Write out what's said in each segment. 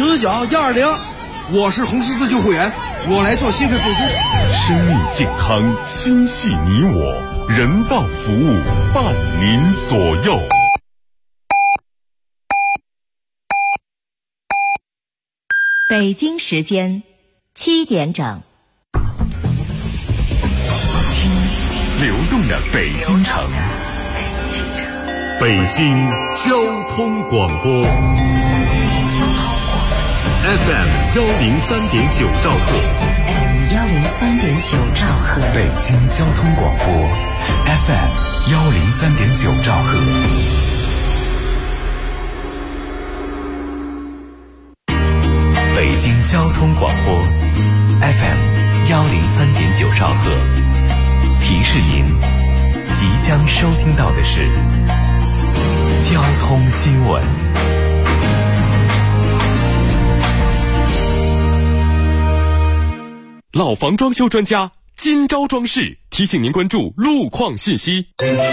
直角120，我是红十字救护员，我来做心肺复苏。 生命健康，心系你我，人道服务伴您左右。 北京时间7点整， 听流动的北京城，北京交通广播 FM 103.9兆赫 103.9兆赫， 北京交通广播 FM 103.9兆赫。北京交通广播 FM 103.9兆赫，提示您即将收听到的是交通新闻。老房装修专家今朝装饰提醒您关注路况信息。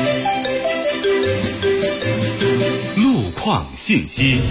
路况信息。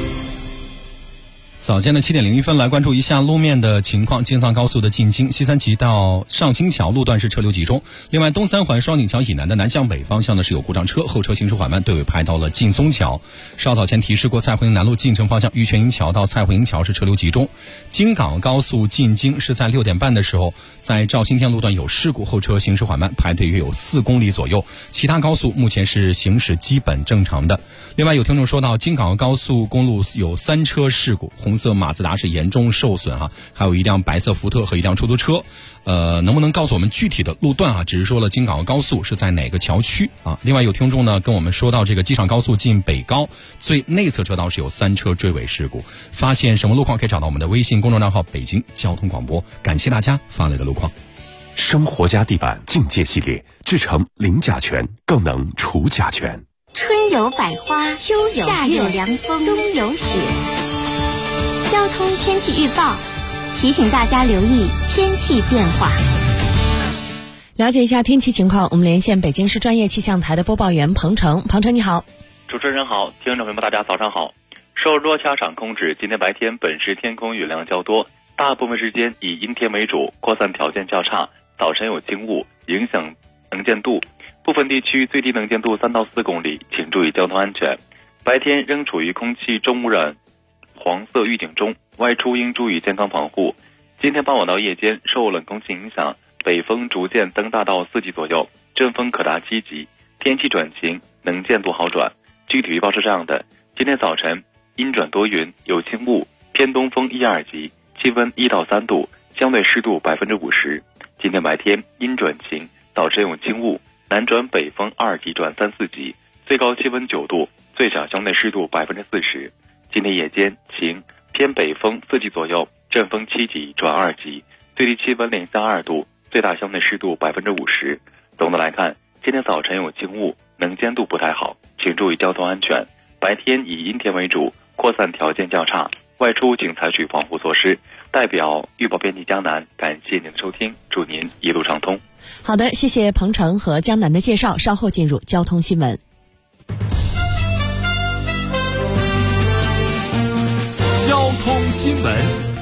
早间的7点01分，来关注一下路面的情况。京藏高速的进京西三旗到上清桥路段是车流集中，另外东三环双井桥以南的南向北方向呢是有故障车，后车行驶缓慢，队尾排到了劲松桥。稍早前提示过，蔡胡营南路进城方向玉泉营桥到蔡胡营桥是车流集中。京港高速进京是在6点半的时候，在肇兴天路段有事故，后车行驶缓慢，排队约有4公里左右。其他高速目前是行驶基本正常的。另外有听众说到，京港高速公路有3车事故，红色马自达是严重受损还有一辆白色福特和一辆出租车。能不能告诉我们具体的路段只是说了京港高速是在哪个桥区另外有听众呢跟我们说到，这个机场高速进北高最内侧车道是有3车追尾事故。发现什么路况可以找到我们的微信公众账号北京交通广播。感谢大家发来的路况。 生活家地板境界系列，制成零甲醛，更能除甲醛。 春有百花，秋有夏有凉风，冬有雪。交通天气预报提醒大家留意天气变化。 了解一下天气情况，我们连线北京市专业气象台的播报员彭程。彭程你好。 主持人好，听众朋友们大家早上好。受弱气压场控制，今天白天本市天空雨量较多，大部分时间以阴天为主，扩散条件较差，早晨有轻雾，影响能见度，部分地区最低能见度3到4公里，请注意交通安全。白天仍处于空气重污染黄色预警中，外出应注意健康防护。今天傍晚到夜间，受冷空气影响，北风逐渐增大到4级左右，阵风可达7级，天气转晴，能见度好转。具体预报是这样的：今天早晨阴转多云，有轻雾，偏东风1、2级，气温1到3度，相对湿度50%。今天白天阴转晴，早晨有轻雾，南转北风2级转3、4级，最高气温9度，最小相对湿度40%。今天夜间晴，偏北风4级左右，阵风7级转2级，最低气温零下2度，最大相对湿度50%。总的来看，今天早晨有轻雾，能见度不太好，请注意交通安全。白天以阴天为主，扩散条件较差，外出请采取防护措施。代表预报编辑江南，感谢您的收听，祝您一路畅通。 好的，谢谢彭程和江南的介绍，稍后进入交通新闻。 交通新闻。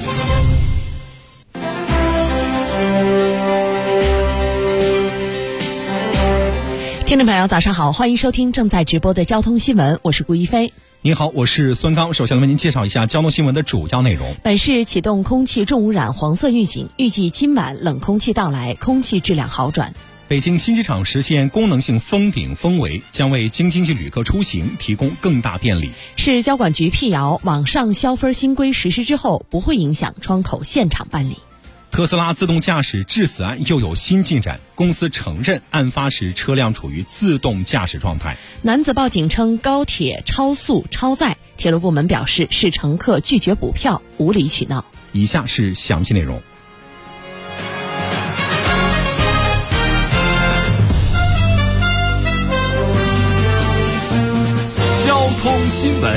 听众朋友早上好，欢迎收听正在直播的交通新闻，我是顾一飞。 您好，我是孙刚。首先来为您介绍一下交通新闻的主要内容。 本市启动空气重污染黄色预警，预计今晚冷空气到来，空气质量好转。 北京新机场实现功能性封顶封围，将为京津冀旅客出行提供更大便利。 市交管局辟谣，网上消分新规实施之后，不会影响窗口现场办理。 特斯拉自动驾驶致死案又有新进展，公司承认案发时车辆处于自动驾驶状态。 男子报警称高铁超速超载，铁路部门表示是乘客拒绝补票，无理取闹。 以下是详细内容。 交通新闻。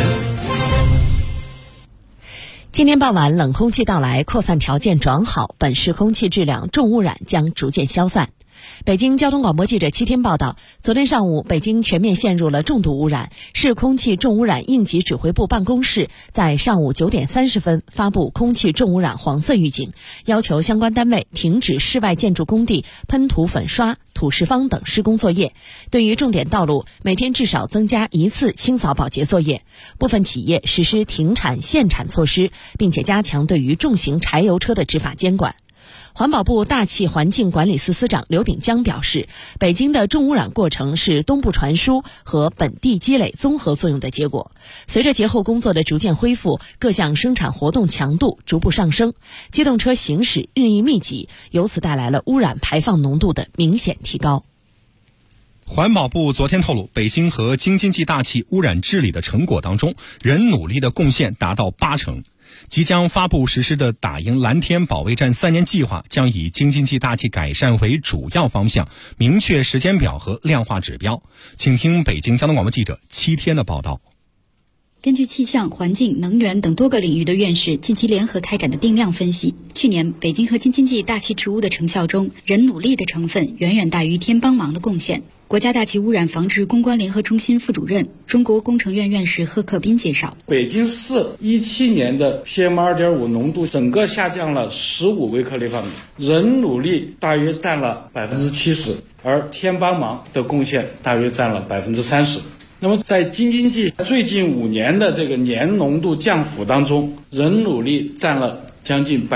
今天傍晚冷空气到来，扩散条件转好，本市空气质量重污染将逐渐消散。 北京交通广播记者7天报道，昨天上午，北京全面陷入了重度污染。市空气重污染应急指挥部办公室在上午9点30分发布空气重污染黄色预警，要求相关单位停止室外建筑工地喷涂粉刷、土石方等施工作业。对于重点道路，每天至少增加1次清扫保洁作业。部分企业实施停产限产措施，并且加强对于重型柴油车的执法监管。环保部大气环境管理司司长刘炳江表示，北京的重污染过程是东部传输和本地积累综合作用的结果。随着节后工作的逐渐恢复，各项生产活动强度逐步上升，机动车行驶日益密集，由此带来了污染排放浓度的明显提高。 环保部昨天透露，北京和京津冀大气污染治理的成果当中，人努力的贡献达到80%。即将发布实施的打赢蓝天保卫战3年计划将以京津冀大气改善为主要方向，明确时间表和量化指标。请听北京交通广播记者7天的报道。 根据气象、环境、能源等多个领域的院士近期联合开展的定量分析，去年北京和京津冀大气治污的成效中，人努力的成分远远大于天帮忙的贡献。国家大气污染防治攻关联合中心副主任、中国工程院院士贺克斌介绍， 北京市17年的 PM2.5 浓度整个下降了15微克立方米，人努力大约占了70%，而天帮忙的贡献大约占了30%。那么在京津冀最近5年的这个年浓度降幅当中，人努力占了将近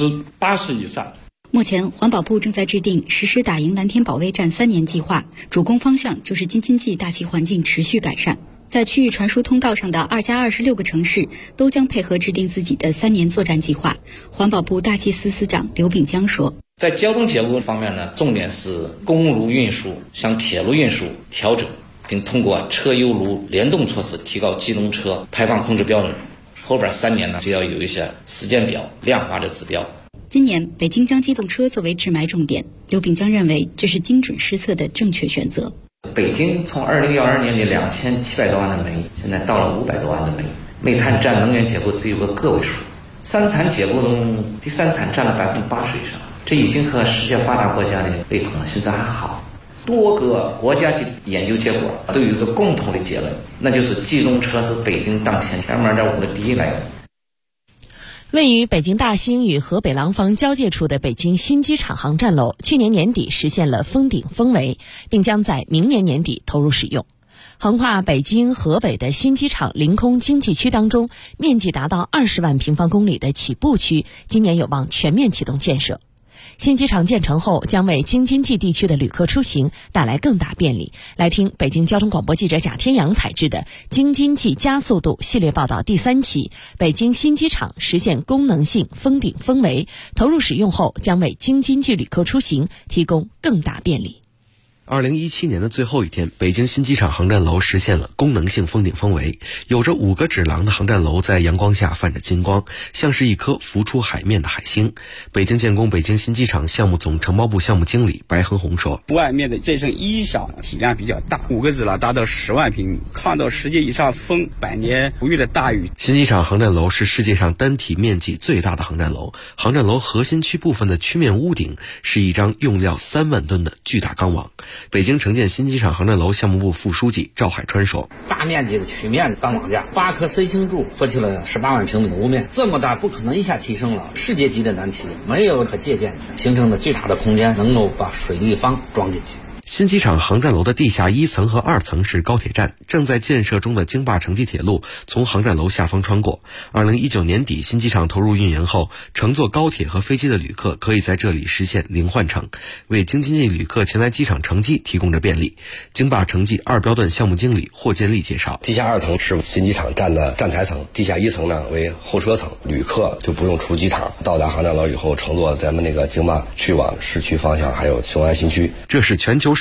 80%以上。 目前环保部正在制定实施打赢蓝天保卫战3年计划，主攻方向就是京津冀大气环境持续改善。在区域传输通道上的2+26个城市都将配合制定自己的3年作战计划。环保部大气司司长刘炳江说， 在交通结构方面呢，重点是公路运输向铁路运输调整，并通过车油路联动措施提高机动车排放控制标准。后边3年呢，就要有一些时间表、量化的指标。 今年北京将机动车作为治霾重点，刘炳江认为这是精准施策的正确选择。 北京从2012年的2700多万的煤，现在到了500多万的煤，煤炭占能源结构只有个个位数，三产结构中第三产占了80%以上，这已经和世界发达国家的类同了，甚至还好。多个国家级研究结果都有一个共同的结论，那就是机动车是北京当前 PM2.5 的第一来源。 位于北京大兴与河北廊坊交界处的北京新机场航站楼，去年年底实现了封顶封围，并将在明年年底投入使用。横跨北京、河北的新机场临空经济区当中，面积达到20万平方公里的起步区，今年有望全面启动建设。新机场建成后，将为京津冀地区的旅客出行带来更大便利。来听北京交通广播记者贾天阳采制的《京津冀加速度》系列报道第3期，北京新机场实现功能性封顶封围，投入使用后将为京津冀旅客出行提供更大便利。 2017年的最后一天，北京新机场航站楼实现了功能性封顶封围，有着5个指廊的航站楼在阳光下泛着金光，像是一颗浮出海面的海星。北京建工北京新机场项目总承包部项目经理白恒红说， 外面的这层衣裳体量比较大，5个指廊达到10万平米，抗到10级以上风，百年不遇的大雨。 新机场航站楼是世界上单体面积最大的航站楼，航站楼核心区部分的曲面屋顶是一张用料3万吨的巨大钢网。北京城建新机场航站楼项目部副书记赵海川说， 大面积的曲面钢网架，8颗 C 型柱托起了18万平米的屋面，这么大不可能一下提升了，世界级的难题，没有可借鉴，形成的巨大的空间能够把水立方装进去。 新机场航站楼的地下1层和2层是高铁站，正在建设中的京霸城际铁路从航站楼下方穿过。2019年底新机场投入运营后，乘坐高铁和飞机的旅客可以在这里实现零换乘，为京津冀旅客前来机场乘机提供着便利。京霸城际2标段项目经理霍建立介绍， 地下2层是新机场站的站台层，地下1层呢为候车层，旅客就不用出机场，到达航站楼以后乘坐咱们那个京霸去往市区方向还有雄安新区。 这是全球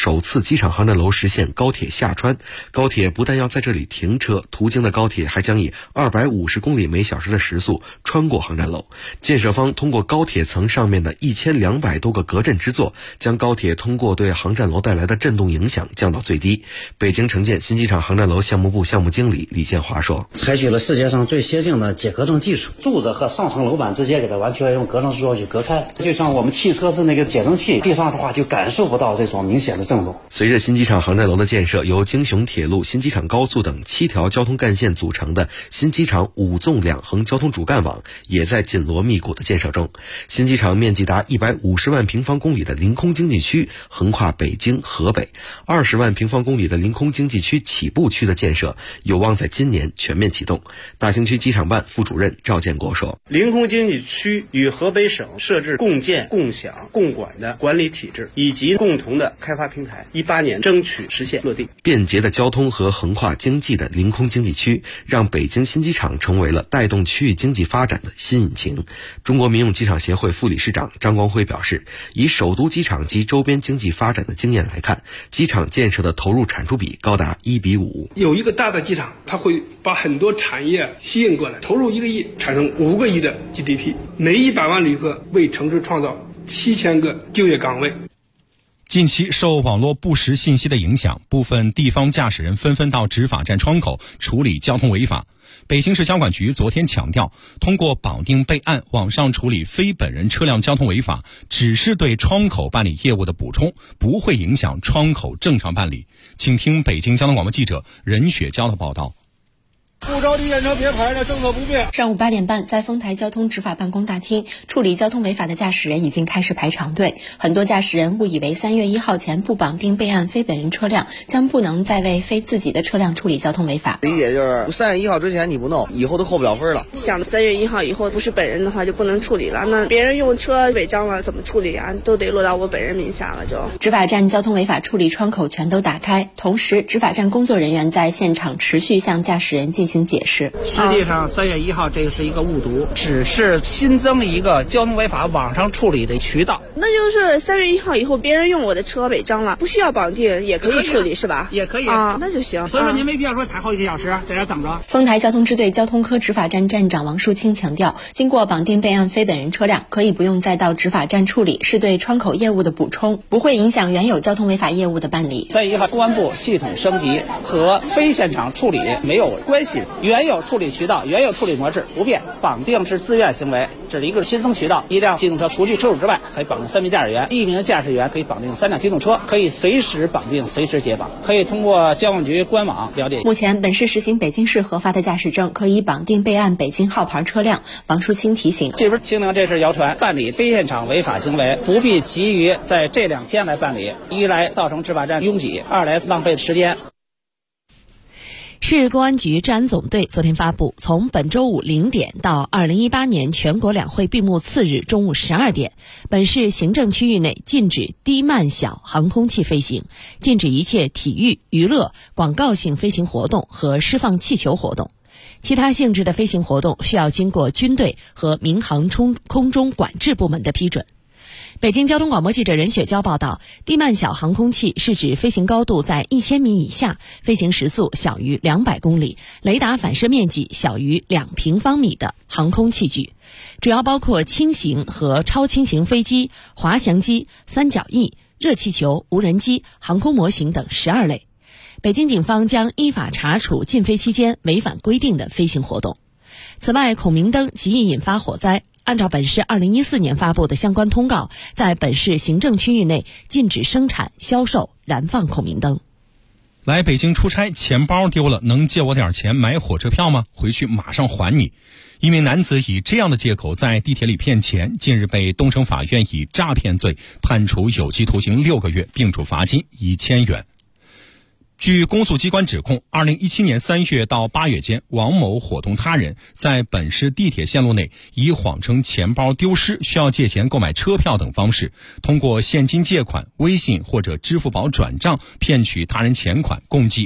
首次机场航站楼实现高铁下穿。高铁不但要在这里停车，途经的高铁还将以250公里每小时的时速穿过航站楼。建设方通过高铁层上面的1200多个隔震支座，将高铁通过对航站楼带来的震动影响降到最低。北京城建新机场航站楼项目部项目经理李建华说， 采取了世界上最先进的解隔震技术，柱子和上层楼板之间给它完全用隔震支座去隔开，就像我们汽车是那个减震器，地上的话就感受不到这种明显的震动。 随着新机场航站楼的建设，由京雄铁路、新机场高速等7条交通干线组成的新机场5纵2横交通主干网也在紧锣密鼓的建设中。新机场面积达150万平方公里的临空经济区横跨北京、河北，20万平方公里的临空经济区起步区的建设有望在今年全面启动。大兴区机场办副主任赵建国说， 临空经济区与河北省设置共建、共享、共管的管理体制以及共同的开发平台，18年争取实现落地。 便捷的交通和横跨经济的临空经济区，让北京新机场成为了带动区域经济发展的新引擎。中国民用机场协会副理事长张光辉表示，以首都机场及周边经济发展的经验来看，机场建设的投入产出比高达1:5。 有一个大的机场，它会把很多产业吸引过来，投入1个亿，产生5个亿的 GDP， 每100万旅客为城市创造7000个就业岗位。 近期受网络不实信息的影响，部分地方驾驶人纷纷到执法站窗口处理交通违法。北京市交管局昨天强调，通过绑定备案网上处理非本人车辆交通违法，只是对窗口办理业务的补充，不会影响窗口正常办理。请听北京交通广播记者任雪娇的报道。 不着急验车别排了，政策不变。 上午8点半，在丰台交通执法办公大厅，处理交通违法的驾驶人已经开始排长队。很多驾驶人误以为3月1号前不绑定备案非本人车辆，将不能再为非自己的车辆处理交通违法。 理解就是3月1号之前你不弄，以后都扣不了分了。 想3月1号以后不是本人的话就不能处理了，那别人用车违章了怎么处理啊？都得落到我本人名下了就。 执法站交通违法处理窗口全都打开，同时执法站工作人员在现场持续向驾驶人进行解释。 实际上3月1号这个是一个误读，只是新增了一个交通违法网上处理的渠道。 那就是3月1号以后别人用我的车违章了，不需要绑定也可以处理是吧？ 也可以啊，那就行。 所以说您没必要说排好几个小时在这等着。 丰台交通支队交通科执法站站长王树清强调，经过绑定备案非本人车辆，可以不用再到执法站处理，是对窗口业务的补充，不会影响原有交通违法业务的办理。 3月1号公安部系统升级和非现场处理没有关系，原有处理渠道、原有处理模式不变，绑定是自愿行为，这是一个新增渠道。1辆机动车除去车主之外，可以绑定3名驾驶员，1名驾驶员可以绑定3辆机动车，可以随时绑定、随时解绑，可以通过交管局官网了解。 目前，本市实行北京市核发的驾驶证可以绑定备案北京号牌车辆。王树清提醒， 这边清零这事谣传，办理非现场违法行为不必急于在这2天来办理，一来造成执法站拥挤，二来浪费时间。 市公安局治安总队昨天发布，从本周五0点到2018年全国两会闭幕次日中午12点，本市行政区域内禁止低慢小航空器飞行，禁止一切体育、娱乐、广告性飞行活动和释放气球活动。其他性质的飞行活动需要经过军队和民航空中管制部门的批准。北京交通广播记者任雪娇报道，低慢小航空器是指飞行高度在1000米以下，飞行时速小于200公里，雷达反射面积小于2平方米的航空器具，主要包括轻型和超轻型飞机、滑翔机、三角翼、热气球、无人机、航空模型等12类。北京警方将依法查处禁飞期间违反规定的飞行活动。此外，孔明灯极易引发火灾。按照本市2014年发布的相关通告，在本市行政区域内禁止生产、销售、燃放孔明灯。 来北京出差，钱包丢了，能借我点钱买火车票吗？回去马上还你。一名男子以这样的借口在地铁里骗钱，近日被东城法院以诈骗罪判处有期徒刑6个月，并处罚金1000元。据公诉机关指控，2017年3月到8月间，王某伙同他人在本市地铁线路内，以谎称钱包丢失需要借钱购买车票等方式，通过现金借款、微信或者支付宝转账骗取他人钱款，共计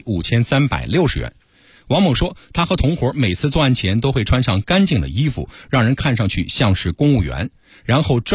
5360元。王某说，他和同伙每次作案前都会穿上干净的衣服，让人看上去像是公务员，然后专门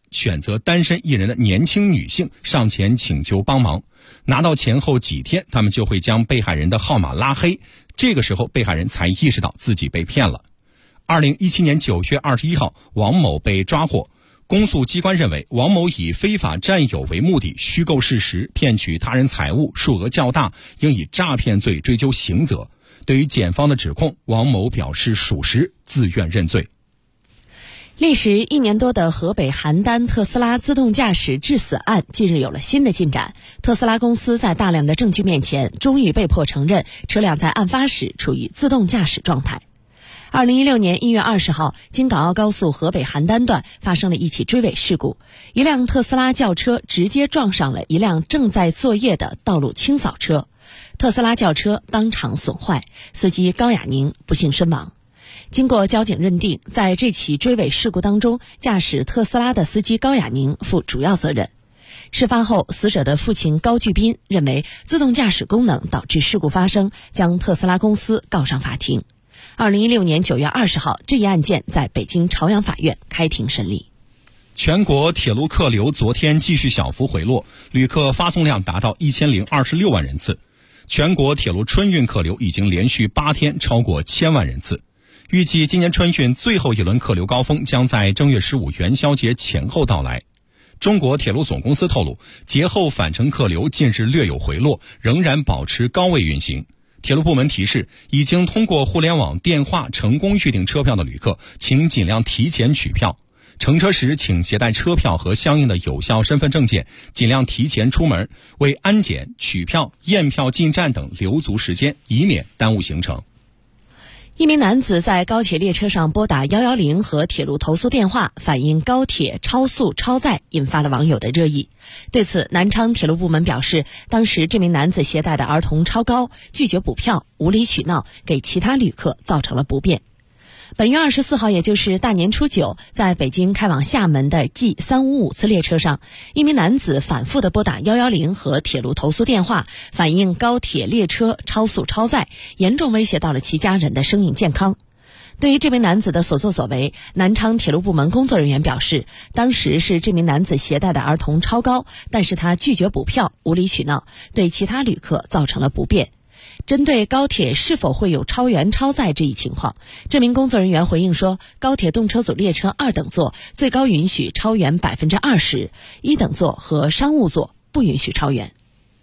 选择单身一人的年轻女性上前请求帮忙，拿到钱后几天，他们就会将被害人的号码拉黑，这个时候被害人才意识到自己被骗了。2017年9月21号，王某被抓获。公诉机关认为，王某以非法占有为目的，虚构事实，骗取他人财物，数额较大，应以诈骗罪追究刑责。对于检方的指控，王某表示属实，自愿认罪。 历时1年多的河北邯郸特斯拉自动驾驶致死案近日有了新的进展。特斯拉公司在大量的证据面前，终于被迫承认车辆在案发时处于自动驾驶状态。2016年1月20号，京港澳高速河北邯郸段发生了一起追尾事故，一辆特斯拉轿车直接撞上了一辆正在作业的道路清扫车，特斯拉轿车当场损坏，司机高亚宁不幸身亡。经过交警认定，在这起追尾事故当中，驾驶特斯拉的司机高亚宁负主要责任。事发后，死者的父亲高巨斌认为自动驾驶功能导致事故发生，将特斯拉公司告上法庭。2016年9月20号，这一案件在北京朝阳法院开庭审理。 全国铁路客流昨天继续小幅回落，旅客发送量达到1026万人次。全国铁路春运客流已经连续8天超过1000万人次。预计今年春运最后一轮客流高峰将在正月15元宵节前后到来。中国铁路总公司透露，节后返程客流近日略有回落，仍然保持高位运行。铁路部门提示，已经通过互联网电话成功预订车票的旅客，请尽量提前取票。乘车时请携带车票和相应的有效身份证件，尽量提前出门，为安检、取票、验票、进站等留足时间，以免耽误行程。 一名男子在高铁列车上拨打110和铁路投诉电话，反映高铁超速超载，引发了网友的热议。对此，南昌铁路部门表示，当时这名男子携带的儿童超高，拒绝补票，无理取闹，给其他旅客造成了不便。本月24号，也就是大年初9，在北京开往厦门的 G355 次列车上，一名男子反复地拨打110和铁路投诉电话，反映高铁列车超速超载，严重威胁到了其家人的生命健康。对于这名男子的所作所为，南昌铁路部门工作人员表示，当时是这名男子携带的儿童超高，但是他拒绝补票，无理取闹，对其他旅客造成了不便。针对高铁是否会有超员超载这一情况，这名工作人员回应说，高铁动车组列车2等座最高允许超员20%， 1等座和商务座不允许超员。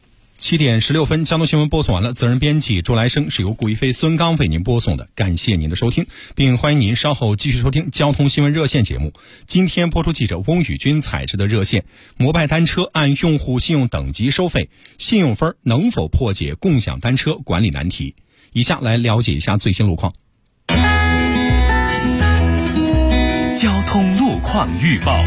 7点16分，交通新闻播送完了。责任编辑周来生，是由顾一飞、孙刚为您播送的。感谢您的收听，并欢迎您稍后继续收听交通新闻热线节目。今天播出记者翁宇军采制的热线：摩拜单车按用户信用等级收费，信用分能否破解共享单车管理难题？以下来了解一下最新路况。 交通路况预报。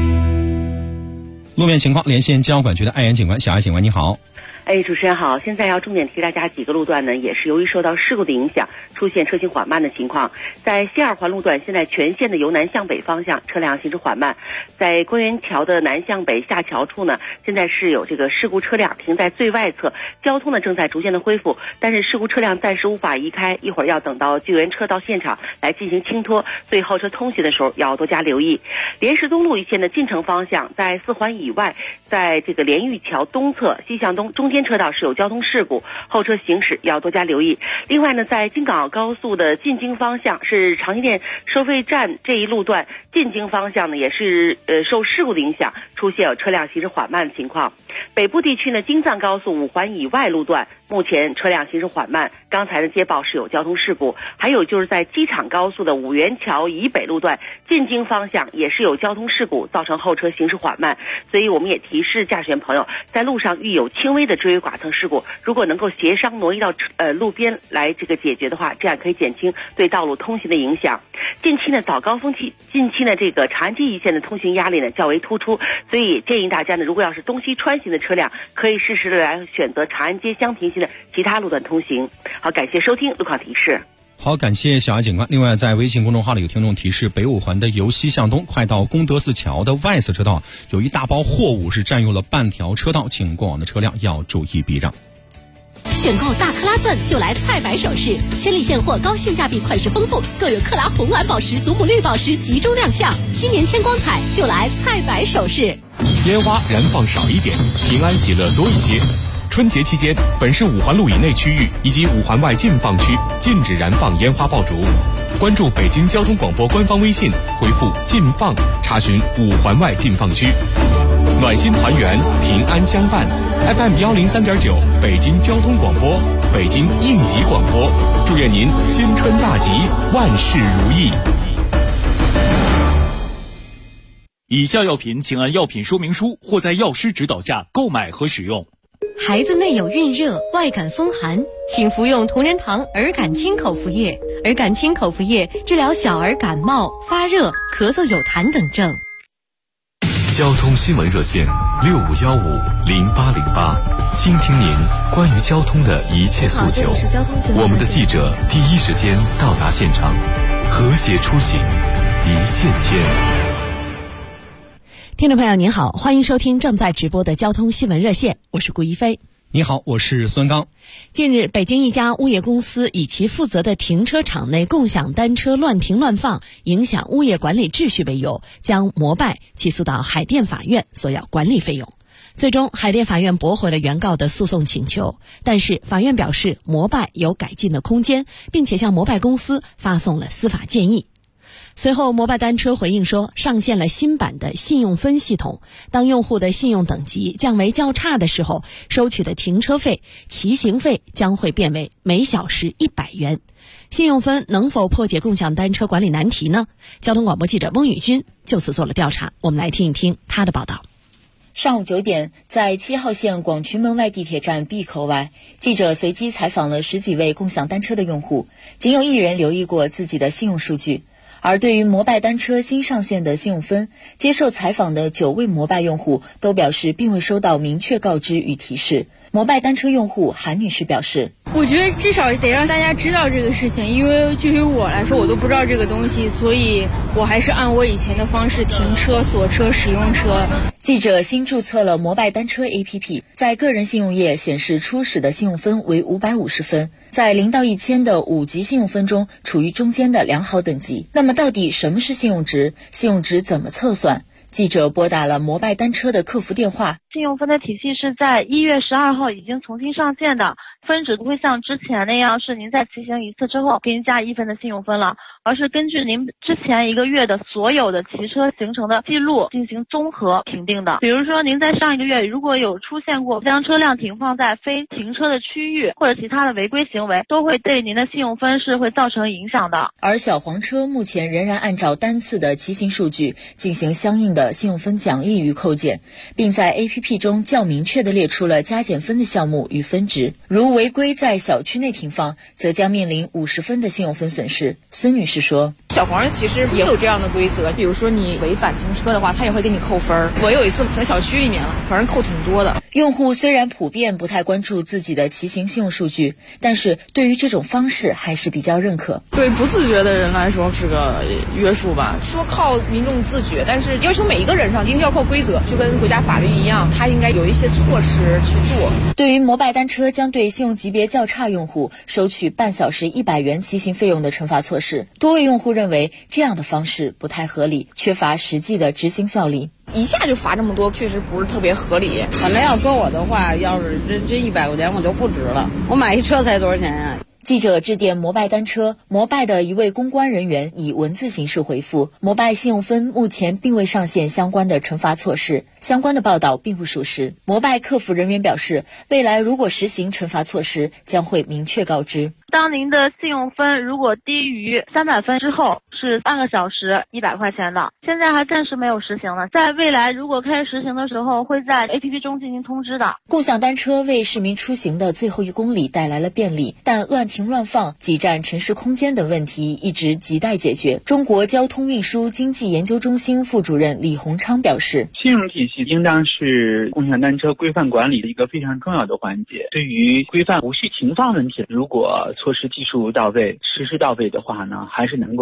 路面情况，连线交通管局的艾岩警官。小艾警官，你好。 主持人好，现在要重点提大家几个路段呢，也是由于受到事故的影响，出现车行缓慢的情况。在西二环路段，现在全线的由南向北方向车辆行驶缓慢。在官园桥的南向北下桥处呢，现在是有这个事故车辆停在最外侧，交通呢正在逐渐的恢复，但是事故车辆暂时无法移开，一会儿要等到救援车到现场来进行清拖，所以后车通行的时候要多加留意。莲石东路一线的进城方向，在4环以外，在这个莲玉桥东侧西向东中间车道是有交通事故，后车行驶要多加留意。另外呢，在京港澳高速的进京方向，是长辛店收费站这一路段进京方向呢，也是受事故的影响，出现有车辆行驶缓慢的情况。北部地区呢，京藏高速5环以外路段目前车辆行驶缓慢，刚才的接报是有交通事故。还有就是在机场高速的五元桥以北路段进京方向也是有交通事故，造成后车行驶缓慢，所以我们也提示驾驶员朋友，在路上遇有轻微的追尾剐蹭事故，如果能够协商挪移到路边来这个解决的话，这样可以减轻对道路通行的影响。近期呢，早高峰期，近期呢这个长安街一线的通行压力呢较为突出，所以建议大家呢，如果要是东西穿行的车辆，可以适时的来选择长安街相平行的其他路段通行。好，感谢收听路况提示。 好，感谢小艾警官。另外，在微信公众号里有听众提示，北五环的由西向东快到功德寺桥的外侧车道，有一大包货物是占用了半条车道，请过往的车辆要注意避让。 选购大克拉钻就来菜百首饰，千里现货，高性价比，款式丰富，更有克拉红蓝宝石、祖母绿宝石集中亮相。新年添光彩，就来菜百首饰。 烟花燃放少一点，平安喜乐多一些。春节期间，本市5环路以内区域以及5环外禁放区禁止燃放烟花爆竹。关注北京交通广播官方微信，回复“禁放”查询5环外禁放区。暖心团圆，平安相伴。FM 103.9，北京交通广播，北京应急广播。祝愿您新春大吉，万事如意。 以下药品请按药品说明书或在药师指导下购买和使用。 孩子内有孕热、外感风寒，请服用同仁堂儿感清口服液。儿感清口服液治疗小儿感冒、发热、咳嗽有痰等症。 交通新闻热线65150808，倾听您关于交通的一切诉求。我们的记者第一时间到达现场，和谐出行，一线牵。 听众朋友您好，欢迎收听正在直播的交通新闻热线，我是顾一飞。 你好，我是孙刚。 近日，北京一家物业公司以其负责的停车场内共享单车乱停乱放，影响物业管理秩序为由，将摩拜起诉到海淀法院索要管理费用。最终，海淀法院驳回了原告的诉讼请求，但是法院表示摩拜有改进的空间，并且向摩拜公司发送了司法建议。随后，摩拜单车回应说，上线了新版的信用分系统，当用户的信用等级降为较差的时候，收取的停车费、骑行费将会变为每小时100元。信用分能否破解共享单车管理难题呢？交通广播记者翁宇军就此做了调查，我们来听一听他的报道。 上午9点，在7号线广渠门外地铁站 B 口外，记者随机采访了10几位共享单车的用户，仅有1人留意过自己的信用数据。而对于摩拜单车新上线的信用分，接受采访的9位摩拜用户都表示并未收到明确告知与提示。摩拜单车用户韩女士表示， 我觉得至少得让大家知道这个事情，因为对于我来说我都不知道这个东西，所以我还是按我以前的方式停车、锁车、使用车。 记者新注册了摩拜单车 APP， 在个人信用页显示初始的信用分为550分，在0到1000的5级信用分中处于中间的良好等级。那么到底什么是信用值？信用值怎么测算？记者拨打了摩拜单车的客服电话。 信用分的体系是在1月12号已经重新上线的，分值不会像之前那样是您在骑行1次之后给您加1分的信用分了，而是根据您之前1个月的所有的骑车行程的记录进行综合评定的。比如说您在上1个月如果有出现过将车辆停放在非停车的区域或者其他的违规行为，都会对您的信用分是会造成影响的。 而小黄车目前仍然按照单次的骑行数据进行相应的信用分奖励与扣减，并在 APP 中较明确地列出了加减分的项目与分值。如违规在小区内停放，则将面临50分的信用分损失。孙女士说， 小黄其实也有这样的规则，比如说你违反停车的话，他也会给你扣分。我有一次停小区里面了，可能扣挺多的。 用户虽然普遍不太关注自己的骑行信用数据，但是对于这种方式还是比较认可。 对不自觉的人来说是个约束吧，说靠民众自觉，但是要求每一个人上一定要靠规则，就跟国家法律一样，他应该有一些措施去做。 对于摩拜单车将对信用级别较差用户收取半小时100元骑行费用的惩罚措施，多位用户认为这样的方式不太合理，缺乏实际的执行效力。 一下就罚这么多，确实不是特别合理。 反正要搁我的话，要是这100块钱我就不值了。我买一车才多少钱呀？ 记者致电摩拜单车，摩拜的一位公关人员以文字形式回复，摩拜信用分目前并未上线相关的惩罚措施，相关的报道并不属实。摩拜客服人员表示，未来如果实行惩罚措施，将会明确告知。 当您的信用分如果低于300分之后，是半个小时100块钱的，现在还暂时没有实行呢，在未来如果开始实行的时候，会在 APP 中进行通知的。 共享单车为市民出行的最后1公里带来了便利，但乱停乱放、挤占城市空间等问题一直亟待解决。中国交通运输经济研究中心副主任李洪昌表示， 信用体系应当是共享单车规范管理的一个非常重要的环节。对于规范无序停放问题，如果措施技术到位、实施到位的话呢，还是能够取得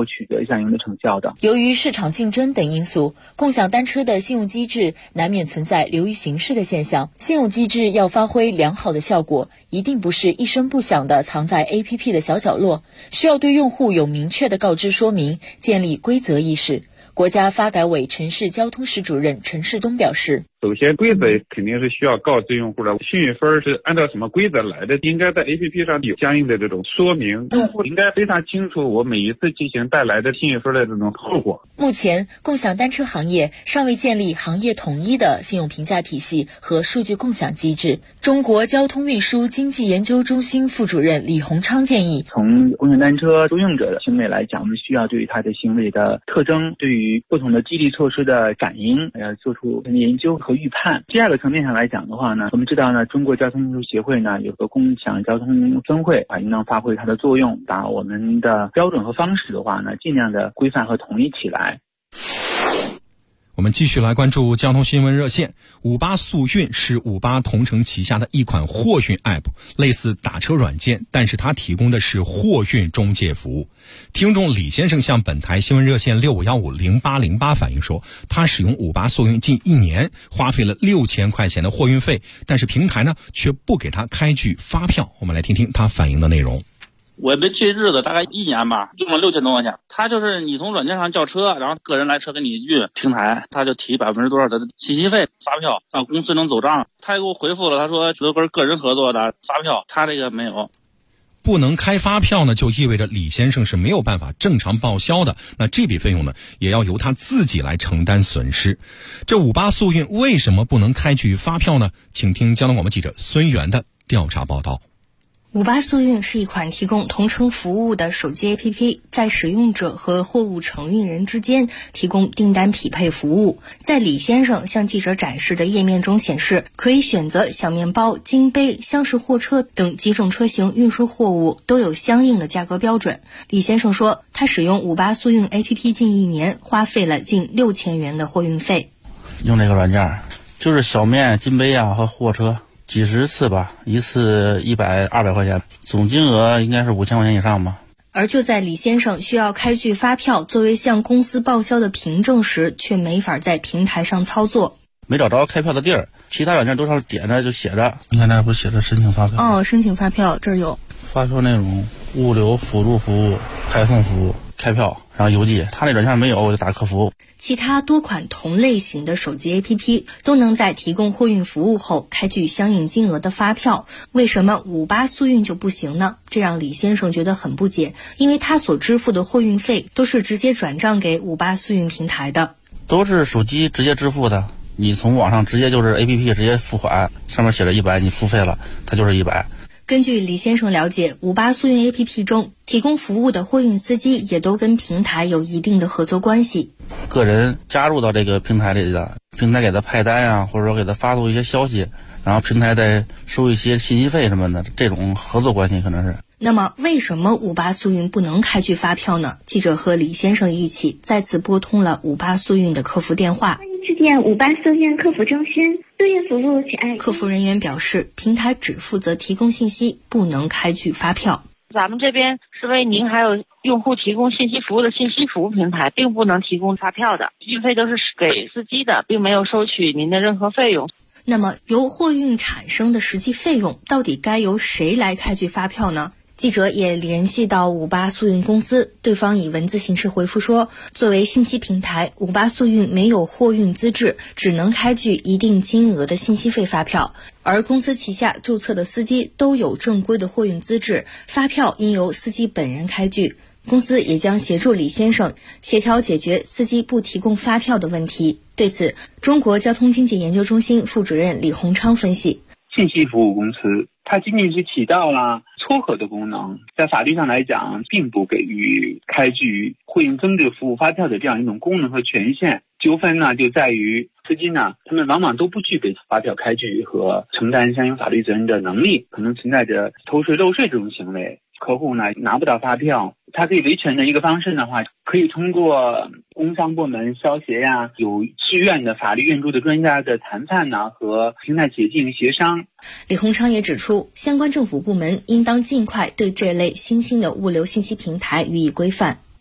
相应的成效的。 由于市场竞争等因素，共享单车的信用机制难免存在流于形式的现象。信用机制要发挥良好的效果，一定不是一声不响地藏在 APP 的小角落，需要对用户有明确的告知说明，建立规则意识。国家发改委城市交通室主任陈世东表示， 首先规则肯定是需要告知用户的，幸运分是按照什么规则来的，应该在 APP 上有相应的这种说明，用户应该非常清楚我每一次进行带来的幸运分的这种后果。 目前共享单车行业尚未建立行业统一的信用评价体系和数据共享机制。中国交通运输经济研究中心副主任李洪昌建议， 从共享单车租用者的行为来讲，我们需要对于他的行为的特征，对于不同的激励措施的感应做出研究和预判。第二个层面上来讲的话呢，我们知道呢，中国交通运输协会呢有个共享交通分会应当发挥它的作用，把我们的标准和方式的话呢，尽量的规范和统一起来。 我们继续来关注交通新闻热线。58速运是58同城旗下的一款货运 App， 类似打车软件，但是它提供的是货运中介服务。听众李先生向本台新闻热线65150808反映说，他使用58速运近1年，花费了6000块钱的货运费，但是平台呢却不给他开具发票。我们来听听他反映的内容。 我没记日子，大概1年吧，用了6000多块钱。他就是你从软件上叫车，然后个人来车给你运，平台他就提多少的信息费发票，让公司能走账。他也给我回复了，他说都跟个人合作的发票，他这个没有。 不能开发票呢，就意味着李先生是没有办法正常报销的，那这笔费用呢，也要由他自己来承担损失。这58速运为什么不能开具发票呢？请听交通广播记者孙源的调查报道。 58速运是一款提供同城服务的手机 APP， 在使用者和货物承运人之间提供订单匹配服务。在李先生向记者展示的页面中显示，可以选择小面包、金杯、厢式货车等几种车型运输货物都有相应的价格标准。李先生说，他使用58速运 APP 近1年，花费了近6000元的货运费。 用这个软件就是小面、金杯和货车几十次吧，一次100、200块钱，总金额应该是5000块钱以上吧。 而就在李先生需要开具发票作为向公司报销的凭证时，却没法在平台上操作。 没找着开票的地儿，其他软件都上点着就写着，你看那不写着申请发票？ 申请发票这儿有。 发票内容：物流辅助服务、派送服务、开票，然后邮寄。他那软件没有，我就打客服。 其他多款同类型的手机 APP 都能在提供货运服务后开具相应金额的发票，为什么58速运就不行呢？这让李先生觉得很不解，因为他所支付的货运费都是直接转账给58速运平台的， 都是手机直接支付的。你从网上直接就是 APP 直接付款，上面写着100，你付费了，它就是100。 根据李先生了解，58速运 APP 中提供服务的货运司机也都跟平台有一定的合作关系。 个人加入到这个平台里的，平台给他派单或者说给他发布一些消息，然后平台再收一些信息费什么的，这种合作关系可能是。 那么为什么58速运不能开具发票呢？记者和李先生一起再次拨通了58速运的客服电话。 致电58速运客服中心，对应服务请按。 客服人员表示，平台只负责提供信息，不能开具发票。 咱们这边是为您还有用户提供信息服务的信息服务平台，并不能提供发票的，运费都是给司机的，并没有收取您的任何费用。 那么由货运产生的实际费用到底该由谁来开具发票呢？记者也联系到58速运公司，对方以文字形式回复说，作为信息平台，58速运没有货运资质，只能开具一定金额的信息费发票，而公司旗下注册的司机都有正规的货运资质，发票应由司机本人开具。公司也将协助李先生协调解决司机不提供发票的问题。对此，中国交通经济研究中心副主任李洪昌分析， 信息服务公司它仅仅是起到了撮合的功能，在法律上来讲并不给予开具货运增值服务发票的这样一种功能和权限。纠纷呢就在于司机呢，他们往往都不具备发票开具和承担相应法律责任的能力，可能存在着偷税漏税这种行为。客户呢拿不到发票，他可以维权的一个方式的话，可以通过工商部门、消协有志愿的法律援助的专家的谈判和平台企业进行协商。 李洪昌也指出，相关政府部门应当尽快对这类新兴的物流信息平台予以规范。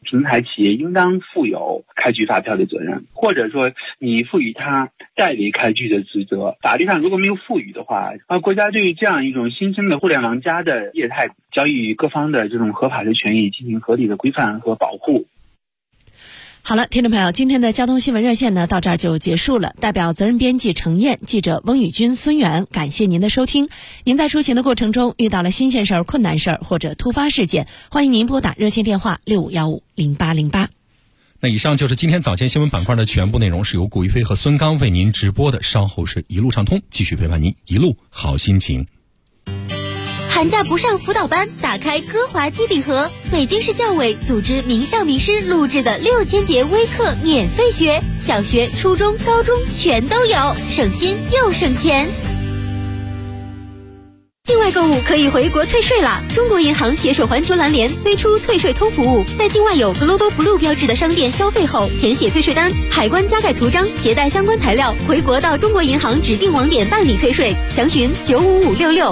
平台企业应当负有开具发票的责任，或者说你赋予他代为开具的职责。法律上如果没有赋予的话，国家对于这样一种新生的互联网加的业态，交予各方的这种合法的权益进行合理的规范和保护。 好了，听众朋友，今天的交通新闻热线呢到这儿就结束了。代表责任编辑程燕、记者翁宇军、孙源，感谢您的收听。您在出行的过程中遇到了新鲜事儿、困难事儿或者突发事件，欢迎您拨打热线电话65150808。 那以上就是今天早间新闻板块的全部内容，是由顾一飞和孙刚为您直播的。稍后是一路畅通，继续陪伴您一路好心情。 寒假不上辅导班，打开歌华基底盒。北京市教委组织名校名师录制的6000节微课免费学，小学、初中、高中全都有，省心又省钱。境外购物可以回国退税啦！中国银行携手环球蓝联推出退税通服务，在境外有 Global Blue 标志的商店消费后，填写退税单，海关加盖图章，携带相关材料，回国到中国银行指定网点办理退税。详询95566。